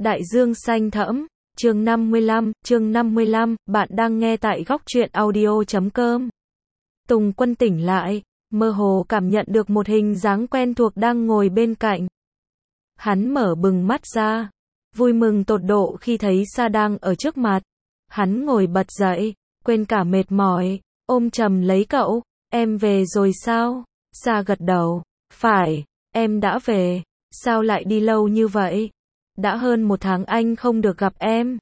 Đại dương xanh thẫm, chương 55, bạn đang nghe tại góc truyện audio.com. Tùng Quân tỉnh lại, mơ hồ cảm nhận được một hình dáng quen thuộc đang ngồi bên cạnh. Hắn mở bừng mắt ra, vui mừng tột độ khi thấy Sa đang ở trước mặt. Hắn ngồi bật dậy, quên cả mệt mỏi, ôm chầm lấy cậu, em về rồi sao? Sa gật đầu, phải, em đã về, sao lại đi lâu như vậy? Đã hơn 1 tháng anh không được gặp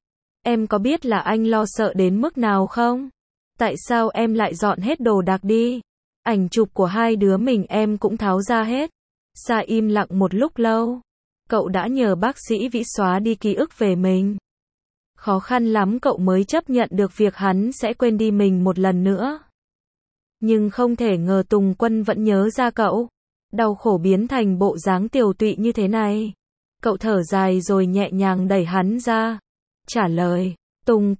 em có biết là anh lo sợ đến mức nào không? Tại sao em lại dọn hết đồ đạc đi? Ảnh chụp của hai đứa mình em cũng tháo ra hết. Sa im lặng một lúc lâu. Cậu đã nhờ bác sĩ Vĩ xóa đi ký ức về mình. Khó khăn lắm cậu mới chấp nhận được việc hắn sẽ quên đi mình một lần nữa. Nhưng không thể ngờ Tùng Quân vẫn nhớ ra cậu. Đau khổ biến thành bộ dáng tiều tụy như thế này. Cậu thở dài rồi nhẹ nhàng đẩy hắn ra. Trả lời, Tùng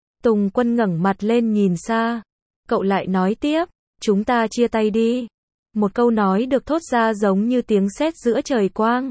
Quân ngẩng mặt lên nhìn Sa. Cậu lại nói tiếp, chúng ta chia tay đi. Một câu nói được thốt ra giống như tiếng sét giữa trời quang.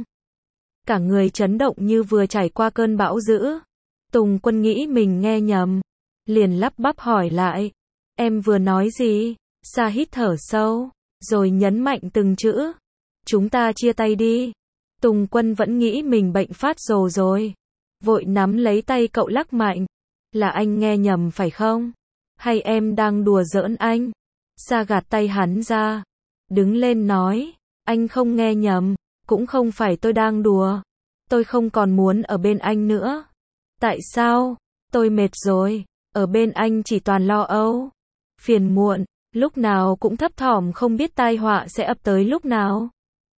Cả người chấn động như vừa trải qua cơn bão dữ. Tùng Quân nghĩ mình nghe nhầm. Liền lắp bắp hỏi lại, em vừa nói gì? Sa hít thở sâu, rồi nhấn mạnh từng chữ. Chúng ta chia tay đi. Tùng Quân vẫn nghĩ mình bệnh phát rồ rồi. Vội nắm lấy tay cậu lắc mạnh. Là anh nghe nhầm phải không? Hay em đang đùa giỡn anh? Sa gạt tay hắn ra. Đứng lên nói. Anh không nghe nhầm. Cũng không phải tôi đang đùa. Tôi không còn muốn ở bên anh nữa. Tại sao? Tôi mệt rồi. Ở bên anh chỉ toàn lo âu. Phiền muộn. Lúc nào cũng thấp thỏm không biết tai họa sẽ ập tới lúc nào.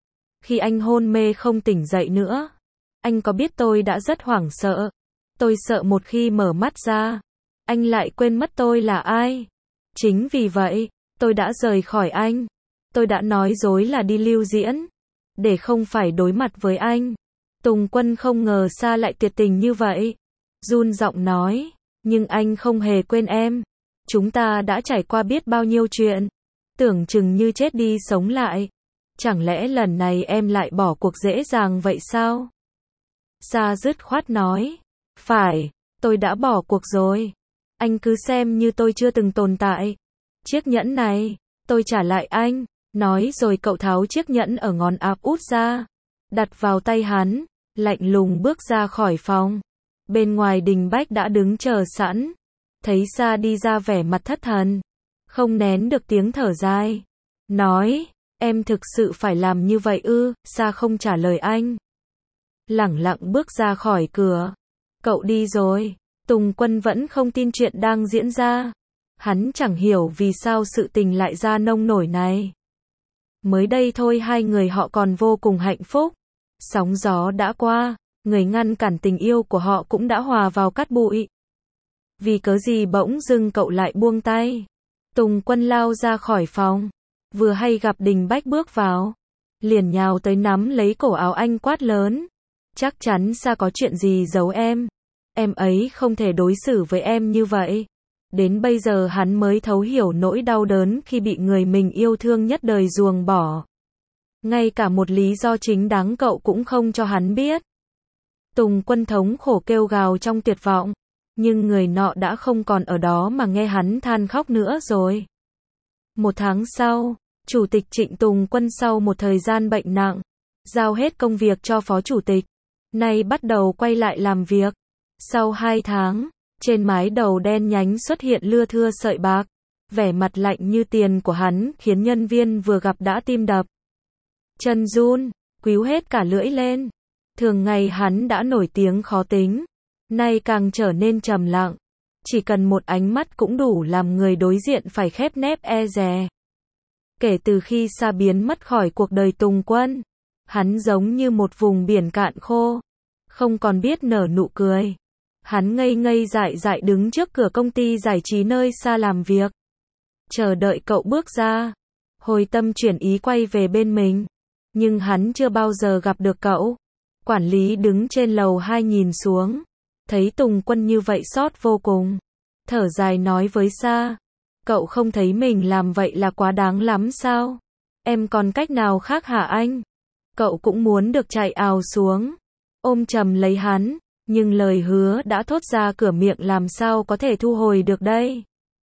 Khi anh hôn mê không tỉnh dậy nữa. Anh có biết tôi đã rất hoảng sợ. Tôi sợ một khi mở mắt ra. Anh lại quên mất tôi là ai. Chính vì vậy, tôi đã rời khỏi anh. Tôi đã nói dối là đi lưu diễn. Để không phải đối mặt với anh. Tùng Quân không ngờ Sa lại tuyệt tình như vậy. Run giọng nói. Nhưng anh không hề quên em. Chúng ta đã trải qua biết bao nhiêu chuyện. Tưởng chừng như chết đi sống lại. Chẳng lẽ lần này em lại bỏ cuộc dễ dàng vậy sao? Sa dứt khoát nói. Phải, tôi đã bỏ cuộc rồi. Anh cứ xem như tôi chưa từng tồn tại. Chiếc nhẫn này, tôi trả lại anh. Nói rồi cậu tháo chiếc nhẫn ở ngón áp út ra. Đặt vào tay hắn. Lạnh lùng bước ra khỏi phòng. Bên ngoài Đình Bách đã đứng chờ sẵn. Thấy Sa đi ra vẻ mặt thất thần. Không nén được tiếng thở dài. Nói, em thực sự phải làm như vậy ư? Sa không trả lời anh. Lẳng lặng bước ra khỏi cửa. Cậu đi rồi. Tùng Quân vẫn không tin chuyện đang diễn ra. Hắn chẳng hiểu vì sao sự tình lại ra nông nổi này. Mới đây thôi hai người họ còn vô cùng hạnh phúc. Sóng gió đã qua, người ngăn cản tình yêu của họ cũng đã hòa vào cát bụi. Vì cớ gì bỗng dưng cậu lại buông tay. Tùng Quân lao ra khỏi phòng. Vừa hay gặp Đình Bách bước vào. Liền nhào tới nắm lấy cổ áo anh quát lớn. Chắc chắn Sa có chuyện gì giấu em. Em ấy không thể đối xử với em như vậy. Đến bây giờ hắn mới thấu hiểu nỗi đau đớn khi bị người mình yêu thương nhất đời ruồng bỏ. Ngay cả một lý do chính đáng cậu cũng không cho hắn biết. Tùng Quân thống khổ kêu gào trong tuyệt vọng. Nhưng người nọ đã không còn ở đó mà nghe hắn than khóc nữa rồi. 1 tháng sau, Chủ tịch Trịnh Tùng Quân sau một thời gian bệnh nặng, giao hết công việc cho Phó Chủ tịch. Nay bắt đầu quay lại làm việc. Sau 2 tháng, trên mái đầu đen nhánh xuất hiện lưa thưa sợi bạc. Vẻ mặt lạnh như tiền của hắn khiến nhân viên vừa gặp đã tim đập. Chân run, quíu hết cả lưỡi lên. Thường ngày hắn đã nổi tiếng khó tính. Nay càng trở nên trầm lặng. Chỉ cần một ánh mắt cũng đủ làm người đối diện phải khép nép e dè. Kể từ khi Sa biến mất khỏi cuộc đời Tùng Quân, hắn giống như một vùng biển cạn khô. Không còn biết nở nụ cười. Hắn ngây ngây dại dại đứng trước cửa công ty giải trí nơi Sa làm việc. Chờ đợi cậu bước ra. Hồi tâm chuyển ý quay về bên mình. Nhưng hắn chưa bao giờ gặp được cậu. Quản lý đứng trên lầu 2 nhìn xuống. Thấy Tùng Quân như vậy xót vô cùng. Thở dài nói với Sa. Cậu không thấy mình làm vậy là quá đáng lắm sao? Em còn cách nào khác hả anh? Cậu cũng muốn được chạy ào xuống. Ôm chầm lấy hắn. Nhưng lời hứa đã thốt ra cửa miệng làm sao có thể thu hồi được đây.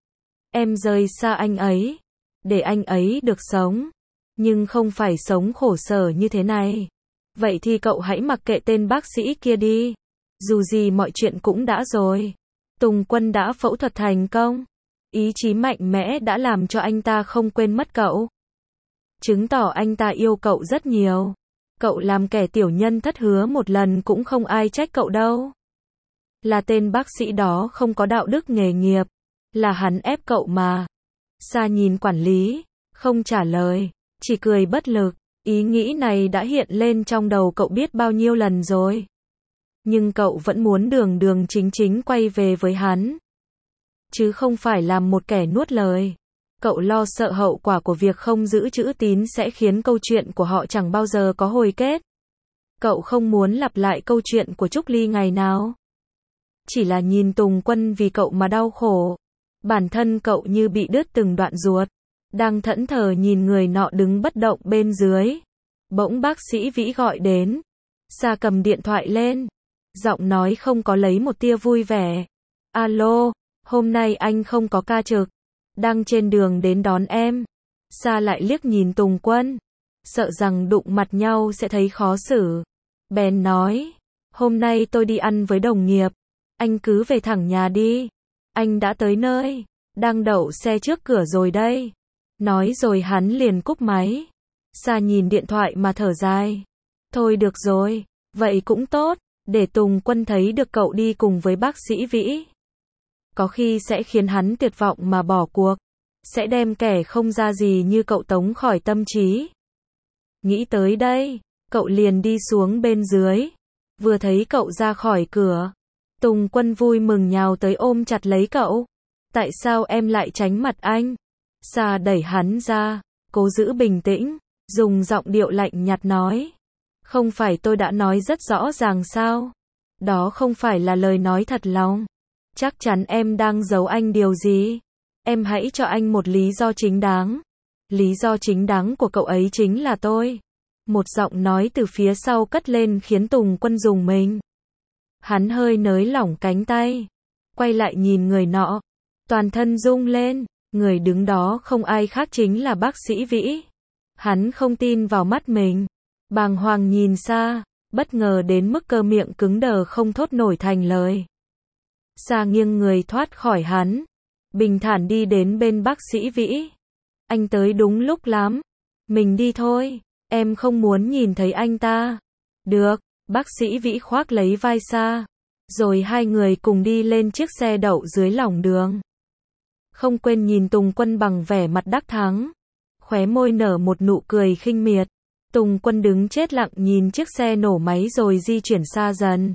Em rời xa anh ấy, để anh ấy được sống, nhưng không phải sống khổ sở như thế này. Vậy thì cậu hãy mặc kệ tên bác sĩ kia đi. Dù gì mọi chuyện cũng đã rồi. Tùng Quân đã phẫu thuật thành công. Ý chí mạnh mẽ đã làm cho anh ta không quên mất cậu. Chứng tỏ anh ta yêu cậu rất nhiều. Cậu làm kẻ tiểu nhân thất hứa một lần cũng không ai trách cậu đâu. Là tên bác sĩ đó không có đạo đức nghề nghiệp. Là hắn ép cậu mà. Sa nhìn quản lý, không trả lời, chỉ cười bất lực. Ý nghĩ này đã hiện lên trong đầu cậu biết bao nhiêu lần rồi. Nhưng cậu vẫn muốn đường đường chính chính quay về với hắn. Chứ không phải làm một kẻ nuốt lời. Cậu lo sợ hậu quả của việc không giữ chữ tín sẽ khiến câu chuyện của họ chẳng bao giờ có hồi kết. Cậu không muốn lặp lại câu chuyện của Trúc Ly ngày nào. Chỉ là nhìn Tùng Quân vì cậu mà đau khổ. Bản thân cậu như bị đứt từng đoạn ruột. Đang thẫn thờ nhìn người nọ đứng bất động bên dưới. Bỗng bác sĩ Vĩ gọi đến. Sa cầm điện thoại lên. Giọng nói không có lấy một tia vui vẻ. Alo, hôm nay anh không có ca trực. Đang trên đường đến đón em. Sa lại liếc nhìn Tùng Quân. Sợ rằng đụng mặt nhau sẽ thấy khó xử. Bèn nói. Hôm nay tôi đi ăn với đồng nghiệp. Anh cứ về thẳng nhà đi. Anh đã tới nơi. Đang đậu xe trước cửa rồi đây. Nói rồi hắn liền cúp máy. Sa nhìn điện thoại mà thở dài. Thôi được rồi. Vậy cũng tốt. Để Tùng Quân thấy được cậu đi cùng với bác sĩ Vĩ. Có khi sẽ khiến hắn tuyệt vọng mà bỏ cuộc. Sẽ đem kẻ không ra gì như cậu tống khỏi tâm trí. Nghĩ tới đây, cậu liền đi xuống bên dưới. Vừa thấy cậu ra khỏi cửa, Tùng Quân vui mừng nhào tới ôm chặt lấy cậu. Tại sao em lại tránh mặt anh? Sa đẩy hắn ra, cố giữ bình tĩnh, dùng giọng điệu lạnh nhạt nói. Không phải tôi đã nói rất rõ ràng sao? Đó không phải là lời nói thật lòng. Chắc chắn em đang giấu anh điều gì. Em hãy cho anh một lý do chính đáng. Lý do chính đáng của cậu ấy chính là tôi. Một giọng nói từ phía sau cất lên khiến Tùng Quân rùng mình. Hắn hơi nới lỏng cánh tay. Quay lại nhìn người nọ. Toàn thân rung lên. Người đứng đó không ai khác chính là bác sĩ Vĩ. Hắn không tin vào mắt mình. Bàng hoàng nhìn Sa. Bất ngờ đến mức cơ miệng cứng đờ không thốt nổi thành lời. Sa nghiêng người thoát khỏi hắn. Bình thản đi đến bên bác sĩ Vĩ. Anh tới đúng lúc lắm. Mình đi thôi. Em không muốn nhìn thấy anh ta. Được. Bác sĩ Vĩ khoác lấy vai Sa. Rồi hai người cùng đi lên chiếc xe đậu dưới lòng đường. Không quên nhìn Tùng Quân bằng vẻ mặt đắc thắng. Khóe môi nở một nụ cười khinh miệt. Tùng Quân đứng chết lặng nhìn chiếc xe nổ máy rồi di chuyển xa dần.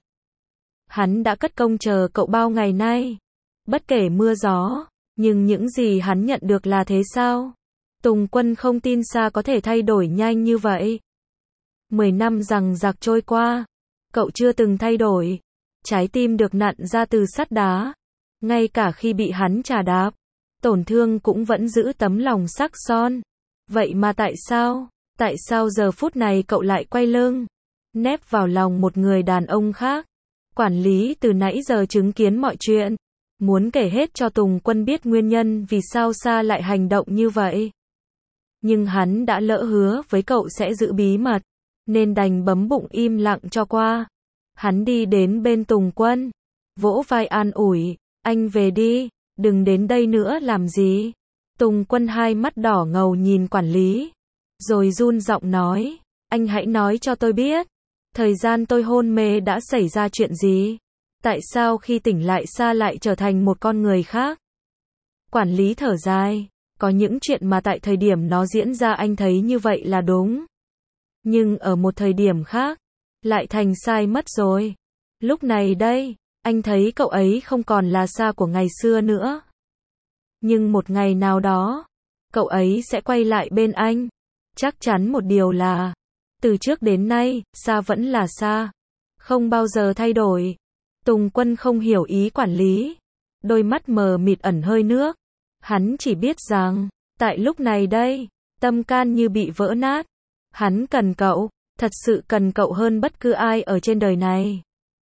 Hắn đã cất công chờ cậu bao ngày nay. Bất kể mưa gió, nhưng những gì hắn nhận được là thế sao? Tùng Quân không tin Sa có thể thay đổi nhanh như vậy. 10 năm giằng giặc trôi qua, cậu chưa từng thay đổi. Trái tim được nặn ra từ sắt đá. Ngay cả khi bị hắn chà đạp, tổn thương cũng vẫn giữ tấm lòng sắc son. Vậy mà tại sao? Tại sao giờ phút này cậu lại quay lưng, nép vào lòng một người đàn ông khác? Quản lý từ nãy giờ chứng kiến mọi chuyện, muốn kể hết cho Tùng Quân biết nguyên nhân vì sao Sa lại hành động như vậy. Nhưng hắn đã lỡ hứa với cậu sẽ giữ bí mật, nên đành bấm bụng im lặng cho qua. Hắn đi đến bên Tùng Quân, vỗ vai an ủi, anh về đi, đừng đến đây nữa làm gì. Tùng Quân hai mắt đỏ ngầu nhìn quản lý, rồi run giọng nói, anh hãy nói cho tôi biết, thời gian tôi hôn mê đã xảy ra chuyện gì? Tại sao khi tỉnh lại Sa lại trở thành một con người khác? Quản lý thở dài, có những chuyện mà tại thời điểm nó diễn ra anh thấy như vậy là đúng. Nhưng ở một thời điểm khác, lại thành sai mất rồi. Lúc này đây, anh thấy cậu ấy không còn là Sa của ngày xưa nữa. Nhưng một ngày nào đó, cậu ấy sẽ quay lại bên anh. Chắc chắn một điều là, từ trước đến nay, Sa vẫn là Sa. Không bao giờ thay đổi. Tùng Quân không hiểu ý quản lý. Đôi mắt mờ mịt ẩn hơi nước. Hắn chỉ biết rằng, tại lúc này đây, tâm can như bị vỡ nát. Hắn cần cậu, thật sự cần cậu hơn bất cứ ai ở trên đời này.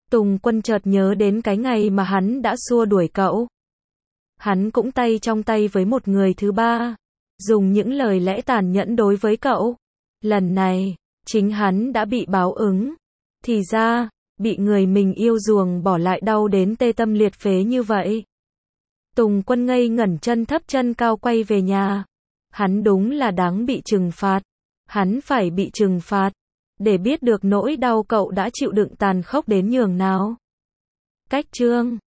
Tùng Quân chợt nhớ đến cái ngày mà hắn đã xua đuổi cậu. Hắn cũng tay trong tay với một người thứ ba, dùng những lời lẽ tàn nhẫn đối với cậu. Lần này, chính hắn đã bị báo ứng. Thì ra, bị người mình yêu ruồng bỏ lại đau đến tê tâm liệt phế như vậy. Tùng Quân ngây ngẩn chân thấp chân cao quay về nhà. Hắn đúng là đáng bị trừng phạt. Hắn phải bị trừng phạt. Để biết được nỗi đau cậu đã chịu đựng tàn khốc đến nhường nào. Cách chương